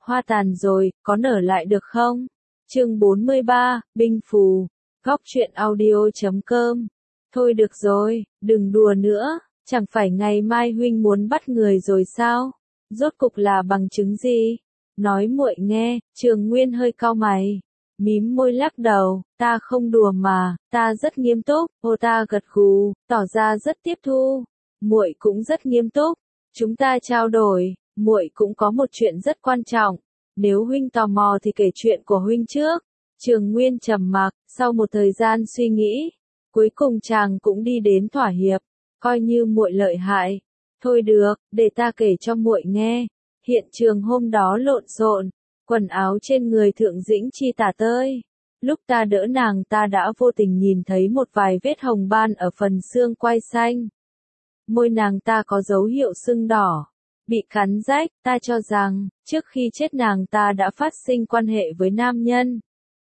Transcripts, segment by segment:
Hoa tàn rồi, có nở lại được không? Chương 43, Binh Phù. Góc truyện audio.com. Thôi được rồi, đừng đùa nữa, chẳng phải ngày mai huynh muốn bắt người rồi sao? Rốt cục là bằng chứng gì? Nói muội nghe. Trường Nguyên hơi cau mày, mím môi lắc đầu, ta không đùa mà, ta rất nghiêm túc. Cô ta gật gù, tỏ ra rất tiếp thu. Muội cũng rất nghiêm túc. Chúng ta trao đổi, muội cũng có một chuyện rất quan trọng. Nếu huynh tò mò thì kể chuyện của huynh trước. Trường Nguyên trầm mặc, sau một thời gian suy nghĩ, cuối cùng chàng cũng đi đến thỏa hiệp, coi như muội lợi hại. Thôi được, để ta kể cho muội nghe. Hiện trường hôm đó lộn xộn, quần áo trên người Thượng Dĩnh Chi tả tơi. Lúc ta đỡ nàng ta đã vô tình nhìn thấy một vài vết hồng ban ở phần xương quai xanh. Môi nàng ta có dấu hiệu sưng đỏ, bị cắn rách. Ta cho rằng, trước khi chết nàng ta đã phát sinh quan hệ với nam nhân.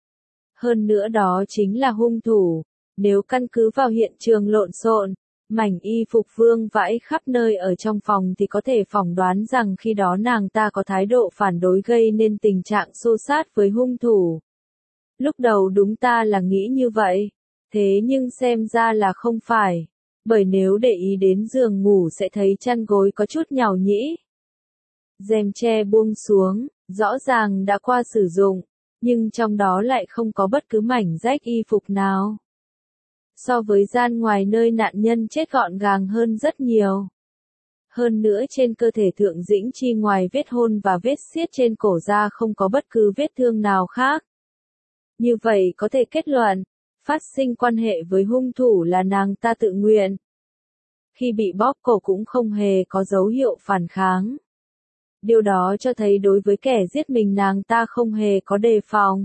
Hơn nữa đó chính là hung thủ. Nếu căn cứ vào hiện trường lộn xộn, mảnh y phục vương vãi khắp nơi ở trong phòng thì có thể phỏng đoán rằng khi đó nàng ta có thái độ phản đối gây nên tình trạng xô xát với hung thủ. Lúc đầu đúng ta là nghĩ như vậy, thế nhưng xem ra là không phải, bởi nếu để ý đến giường ngủ sẽ thấy chăn gối có chút nhàu nhĩ. Rèm che buông xuống, rõ ràng đã qua sử dụng, nhưng trong đó lại không có bất cứ mảnh rách y phục nào. So với gian ngoài nơi nạn nhân chết gọn gàng hơn rất nhiều. Hơn nữa trên cơ thể Thượng Dĩnh Chi ngoài vết hôn và vết xiết trên cổ ra không có bất cứ vết thương nào khác. Như vậy có thể kết luận, phát sinh quan hệ với hung thủ là nàng ta tự nguyện. Khi bị bóp cổ cũng không hề có dấu hiệu phản kháng. Điều đó cho thấy đối với kẻ giết mình nàng ta không hề có đề phòng.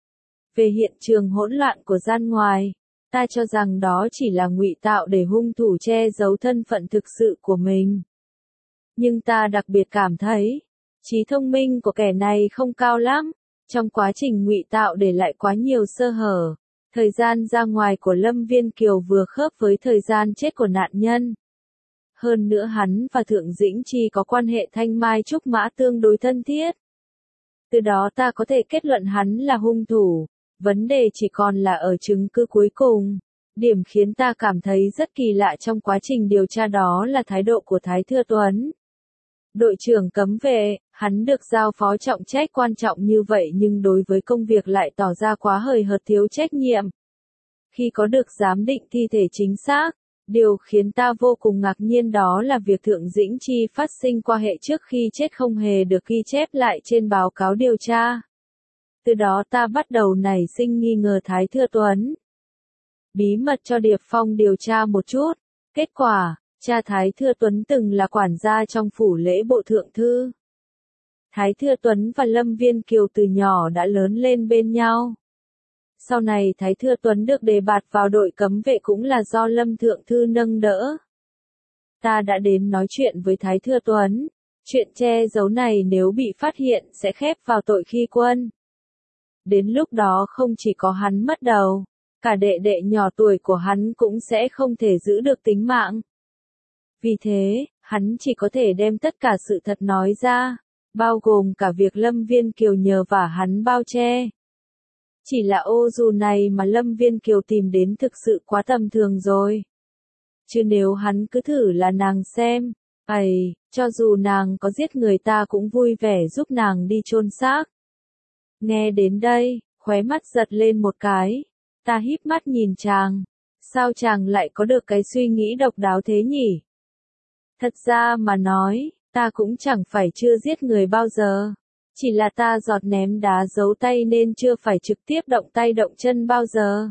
Về hiện trường hỗn loạn của gian ngoài, ta cho rằng đó chỉ là ngụy tạo để hung thủ che giấu thân phận thực sự của mình. Nhưng ta đặc biệt cảm thấy, trí thông minh của kẻ này không cao lắm. Trong quá trình ngụy tạo để lại quá nhiều sơ hở. Thời gian ra ngoài của Lâm Viên Kiều vừa khớp với thời gian chết của nạn nhân. Hơn nữa hắn và Thượng Dĩnh Chi có quan hệ thanh mai trúc mã tương đối thân thiết. Từ đó ta có thể kết luận hắn là hung thủ. Vấn đề chỉ còn là ở chứng cứ cuối cùng. Điểm khiến ta cảm thấy rất kỳ lạ trong quá trình điều tra đó là thái độ của Thái Thừa Tuấn. Đội trưởng cấm vệ, hắn được giao phó trọng trách quan trọng như vậy nhưng đối với công việc lại tỏ ra quá hời hợt thiếu trách nhiệm. Khi có được giám định thi thể chính xác, điều khiến ta vô cùng ngạc nhiên đó là việc Thượng Dĩnh Chi phát sinh qua hệ trước khi chết không hề được ghi chép lại trên báo cáo điều tra. Từ đó ta bắt đầu nảy sinh nghi ngờ Thái Thừa Tuấn. Bí mật cho Điệp Phong điều tra một chút. Kết quả, cha Thái Thừa Tuấn từng là quản gia trong phủ lễ bộ thượng thư. Thái Thừa Tuấn và Lâm Viên Kiều từ nhỏ đã lớn lên bên nhau. Sau này Thái Thừa Tuấn được đề bạt vào đội cấm vệ cũng là do Lâm Thượng Thư nâng đỡ. Ta đã đến nói chuyện với Thái Thừa Tuấn. Chuyện che giấu này nếu bị phát hiện sẽ khép vào tội khi quân. Đến lúc đó không chỉ có hắn mất đầu, cả đệ đệ nhỏ tuổi của hắn cũng sẽ không thể giữ được tính mạng. Vì thế, hắn chỉ có thể đem tất cả sự thật nói ra, bao gồm cả việc Lâm Viên Kiều nhờ vả hắn bao che. Chỉ là ô dù này mà Lâm Viên Kiều tìm đến thực sự quá tầm thường rồi. Chứ nếu hắn cứ thử là nàng xem, cho dù nàng có giết người ta cũng vui vẻ giúp nàng đi chôn xác. Nghe đến đây, khóe mắt giật lên một cái, ta híp mắt nhìn chàng, sao chàng lại có được cái suy nghĩ độc đáo thế nhỉ? Thật ra mà nói, ta cũng chẳng phải chưa giết người bao giờ, chỉ là ta giọt ném đá giấu tay nên chưa phải trực tiếp động tay động chân bao giờ.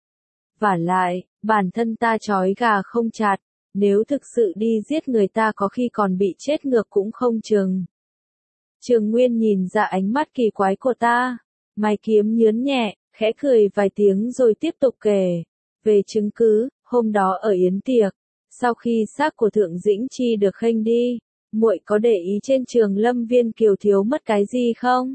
Vả lại, bản thân ta trói gà không chặt, nếu thực sự đi giết người ta có khi còn bị chết ngược cũng không chừng. Trường Nguyên nhìn ra ánh mắt kỳ quái của ta, mày kiếm nhướn nhẹ, khẽ cười vài tiếng rồi tiếp tục kể. Về chứng cứ, hôm đó ở yến tiệc, sau khi xác của Thượng Dĩnh Chi được khênh đi, muội có để ý trên trường Lâm Viên Kiều thiếu mất cái gì không?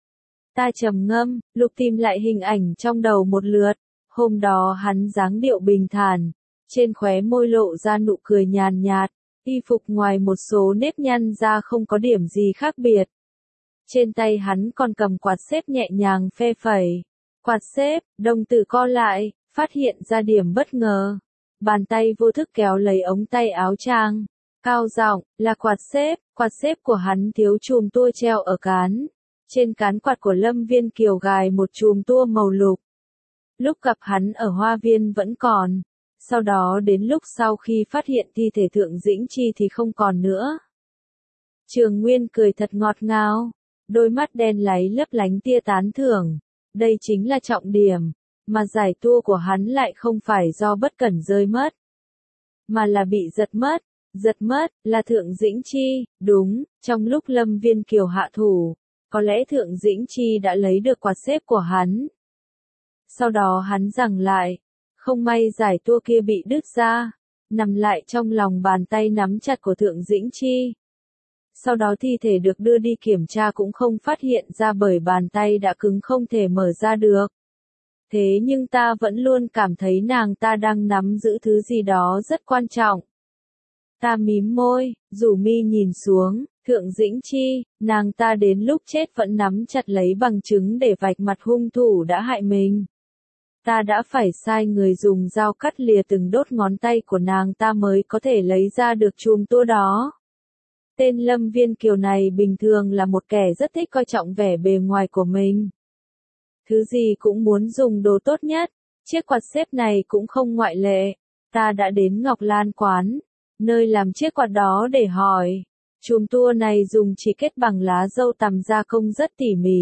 Ta trầm ngâm, lục tìm lại hình ảnh trong đầu một lượt. Hôm đó hắn dáng điệu bình thản, trên khóe môi lộ ra nụ cười nhàn nhạt, y phục ngoài một số nếp nhăn ra không có điểm gì khác biệt. Trên tay hắn còn cầm quạt xếp nhẹ nhàng phe phẩy. Quạt xếp, đồng tử co lại, phát hiện ra điểm bất ngờ. Bàn tay vô thức kéo lấy ống tay áo Trang. Cao giọng, là quạt xếp của hắn thiếu chùm tua treo ở cán. Trên cán quạt của Lâm Viên Kiều gài một chùm tua màu lục. Lúc gặp hắn ở hoa viên vẫn còn. Sau đó đến lúc sau khi phát hiện thi thể Thượng Dĩnh Chi thì không còn nữa. Trường Nguyên cười thật ngọt ngào. Đôi mắt đen láy lấp lánh tia tán thưởng. Đây chính là trọng điểm. Mà giải tua của hắn lại không phải do bất cẩn rơi mất. Mà là bị giật mất. Giật mất, là Thượng Dĩnh Chi, đúng, trong lúc Lâm Viên Kiều hạ thủ. Có lẽ Thượng Dĩnh Chi đã lấy được quạt xếp của hắn. Sau đó hắn giằng lại. Không may giải tua kia bị đứt ra. Nằm lại trong lòng bàn tay nắm chặt của Thượng Dĩnh Chi. Sau đó thi thể được đưa đi kiểm tra cũng không phát hiện ra bởi bàn tay đã cứng không thể mở ra được. Thế nhưng ta vẫn luôn cảm thấy nàng ta đang nắm giữ thứ gì đó rất quan trọng. Ta mím môi, rủ mi nhìn xuống, Thượng Dĩnh Chi, nàng ta đến lúc chết vẫn nắm chặt lấy bằng chứng để vạch mặt hung thủ đã hại mình. Ta đã phải sai người dùng dao cắt lìa từng đốt ngón tay của nàng ta mới có thể lấy ra được chùm tua đó. Tên Lâm Viên Kiều này bình thường là một kẻ rất thích coi trọng vẻ bề ngoài của mình. Thứ gì cũng muốn dùng đồ tốt nhất, chiếc quạt xếp này cũng không ngoại lệ. Ta đã đến Ngọc Lan quán, nơi làm chiếc quạt đó để hỏi. Chùm tua này dùng chỉ kết bằng lá dâu tằm gia công rất tỉ mỉ.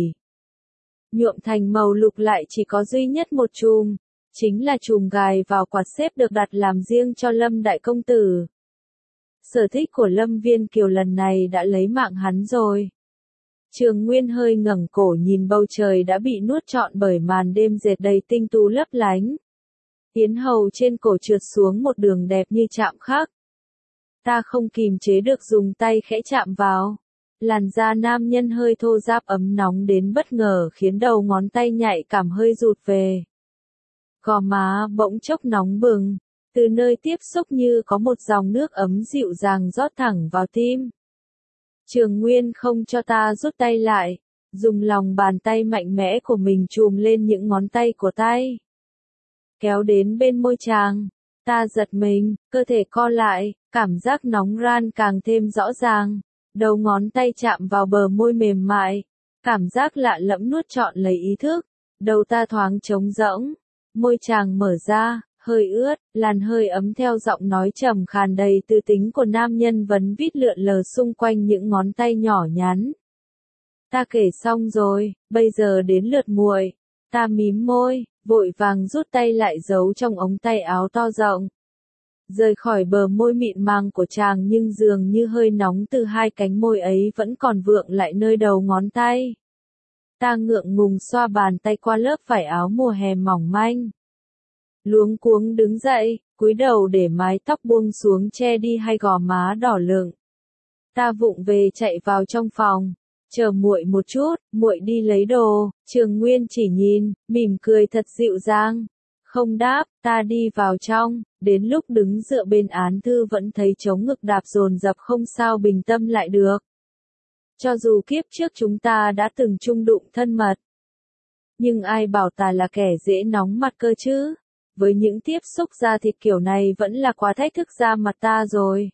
Nhuộm thành màu lục lại chỉ có duy nhất một chùm, chính là chùm gài vào quạt xếp được đặt làm riêng cho Lâm Đại Công Tử. Sở thích của Lâm Viên Kiều lần này đã lấy mạng hắn rồi. Trường Nguyên hơi ngẩng cổ nhìn bầu trời đã bị nuốt trọn bởi màn đêm dệt đầy tinh tú lấp lánh. Yến hầu trên cổ trượt xuống một đường đẹp như chạm khắc. Ta không kìm chế được dùng tay khẽ chạm vào. Làn da nam nhân hơi thô ráp ấm nóng đến bất ngờ khiến đầu ngón tay nhạy cảm hơi rụt về. Gò má bỗng chốc nóng bừng. Từ nơi tiếp xúc như có một dòng nước ấm dịu dàng rót thẳng vào tim. Trường Nguyên không cho ta rút tay lại, dùng lòng bàn tay mạnh mẽ của mình chùm lên những ngón tay của tay. Kéo đến bên môi chàng, ta giật mình, cơ thể co lại, cảm giác nóng ran càng thêm rõ ràng. Đầu ngón tay chạm vào bờ môi mềm mại, cảm giác lạ lẫm nuốt trọn lấy ý thức. Đầu ta thoáng trống rỗng, môi chàng mở ra. Hơi ướt, làn hơi ấm theo giọng nói trầm khàn đầy tư tính của nam nhân vấn vít lượn lờ xung quanh những ngón tay nhỏ nhắn. Ta kể xong rồi, bây giờ đến lượt muội. Ta mím môi, vội vàng rút tay lại giấu trong ống tay áo to rộng. Rời khỏi bờ môi mịn màng của chàng nhưng dường như hơi nóng từ hai cánh môi ấy vẫn còn vượng lại nơi đầu ngón tay. Ta ngượng ngùng xoa bàn tay qua lớp vải áo mùa hè mỏng manh. Luống cuống đứng dậy, cúi đầu để mái tóc buông xuống che đi hai gò má đỏ lựng. Ta vụng về chạy vào trong phòng, chờ muội một chút, muội đi lấy đồ. Trường Nguyên chỉ nhìn, mỉm cười thật dịu dàng, không đáp. Ta đi vào trong, đến lúc đứng dựa bên án thư vẫn thấy trống ngực đạp dồn dập không sao bình tâm lại được. Cho dù kiếp trước chúng ta đã từng chung đụng thân mật, nhưng ai bảo ta là kẻ dễ nóng mặt cơ chứ? Với những tiếp xúc da thịt kiểu này vẫn là quá thách thức da mặt ta rồi.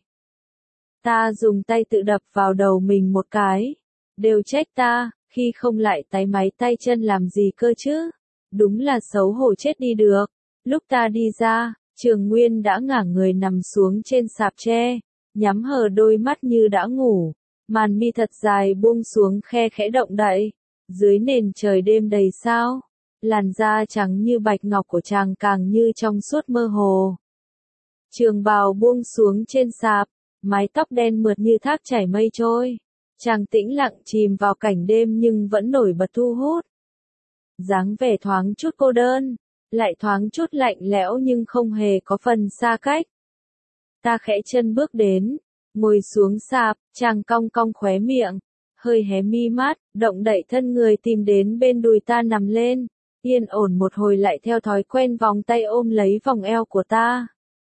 Ta dùng tay tự đập vào đầu mình một cái. Đều trách ta, khi không lại táy máy tay chân làm gì cơ chứ? Đúng là xấu hổ chết đi được. Lúc ta đi ra, Trường Nguyên đã ngả người nằm xuống trên sạp tre, nhắm hờ đôi mắt như đã ngủ. Màn mi thật dài buông xuống khe khẽ động đậy. Dưới nền trời đêm đầy sao. Làn da trắng như bạch ngọc của chàng càng như trong suốt mơ hồ. Trường bào buông xuống trên sạp, mái tóc đen mượt như thác chảy mây trôi. Chàng tĩnh lặng chìm vào cảnh đêm nhưng vẫn nổi bật thu hút. Dáng vẻ thoáng chút cô đơn, lại thoáng chút lạnh lẽo nhưng không hề có phần xa cách. Ta khẽ chân bước đến, ngồi xuống sạp, chàng cong cong khóe miệng, hơi hé mi mắt, động đậy thân người tìm đến bên đùi ta nằm lên. Yên ổn một hồi lại theo thói quen vòng tay ôm lấy vòng eo của ta.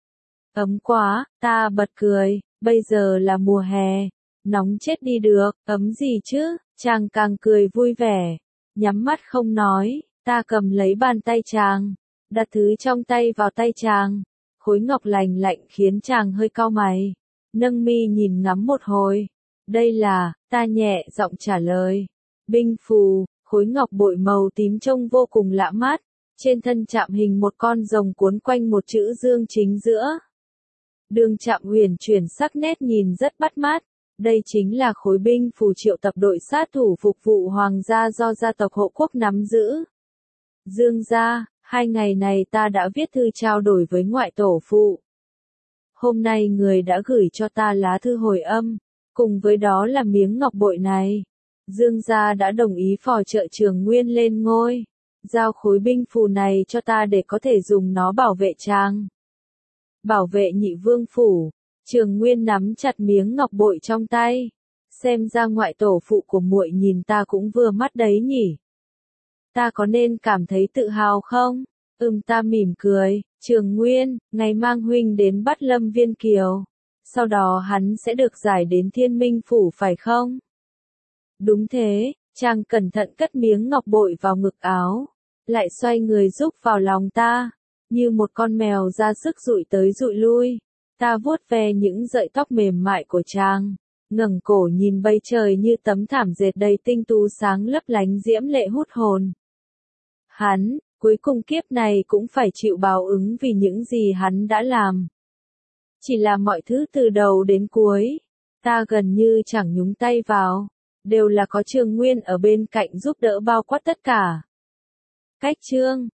Ấm quá, ta bật cười, bây giờ là mùa hè, nóng chết đi được, ấm gì chứ, Chàng càng cười vui vẻ, nhắm mắt không nói, ta cầm lấy bàn tay chàng, đặt thứ trong tay vào tay chàng. Khối ngọc lành lạnh khiến chàng hơi cau mày, nâng mi nhìn ngắm một hồi. Đây là, ta nhẹ giọng trả lời. Binh phù, khối ngọc bội màu tím trông vô cùng lạ mắt, trên thân chạm hình một con rồng cuốn quanh một chữ dương chính giữa. Đường chạm huyền chuyển sắc nét nhìn rất bắt mắt. Đây chính là khối binh phù triệu tập đội sát thủ phục vụ hoàng gia do gia tộc Hộ Quốc nắm giữ. Dương gia, 2 ngày này ta đã viết thư trao đổi với ngoại tổ phụ. Hôm nay người đã gửi cho ta lá thư hồi âm, cùng với đó là miếng ngọc bội này. Dương gia đã đồng ý phò trợ Trường Nguyên lên ngôi, giao khối binh phù này cho ta để có thể dùng nó bảo vệ chàng. Bảo vệ Nhị Vương phủ. Trường Nguyên nắm chặt miếng ngọc bội trong tay, xem ra ngoại tổ phụ của muội nhìn ta cũng vừa mắt đấy nhỉ. Ta có nên cảm thấy tự hào không? Ta mỉm cười. Trường Nguyên, ngày mang huynh đến bắt Lâm Viên Kiều, sau đó hắn sẽ được giải đến Thiên Minh phủ phải không? Đúng thế. Chàng cẩn thận cất miếng ngọc bội vào ngực áo, lại xoay người rúc vào lòng ta, như một con mèo ra sức dụi tới dụi lui. Ta vuốt ve những sợi tóc mềm mại của chàng, ngẩng cổ nhìn bầu trời như tấm thảm dệt đầy tinh tú sáng lấp lánh diễm lệ hút hồn. Hắn, cuối cùng kiếp này cũng phải chịu báo ứng vì những gì hắn đã làm. Chỉ là mọi thứ từ đầu đến cuối, ta gần như chẳng nhúng tay vào, đều là có Trường Nguyên ở bên cạnh giúp đỡ bao quát tất cả. Cách chương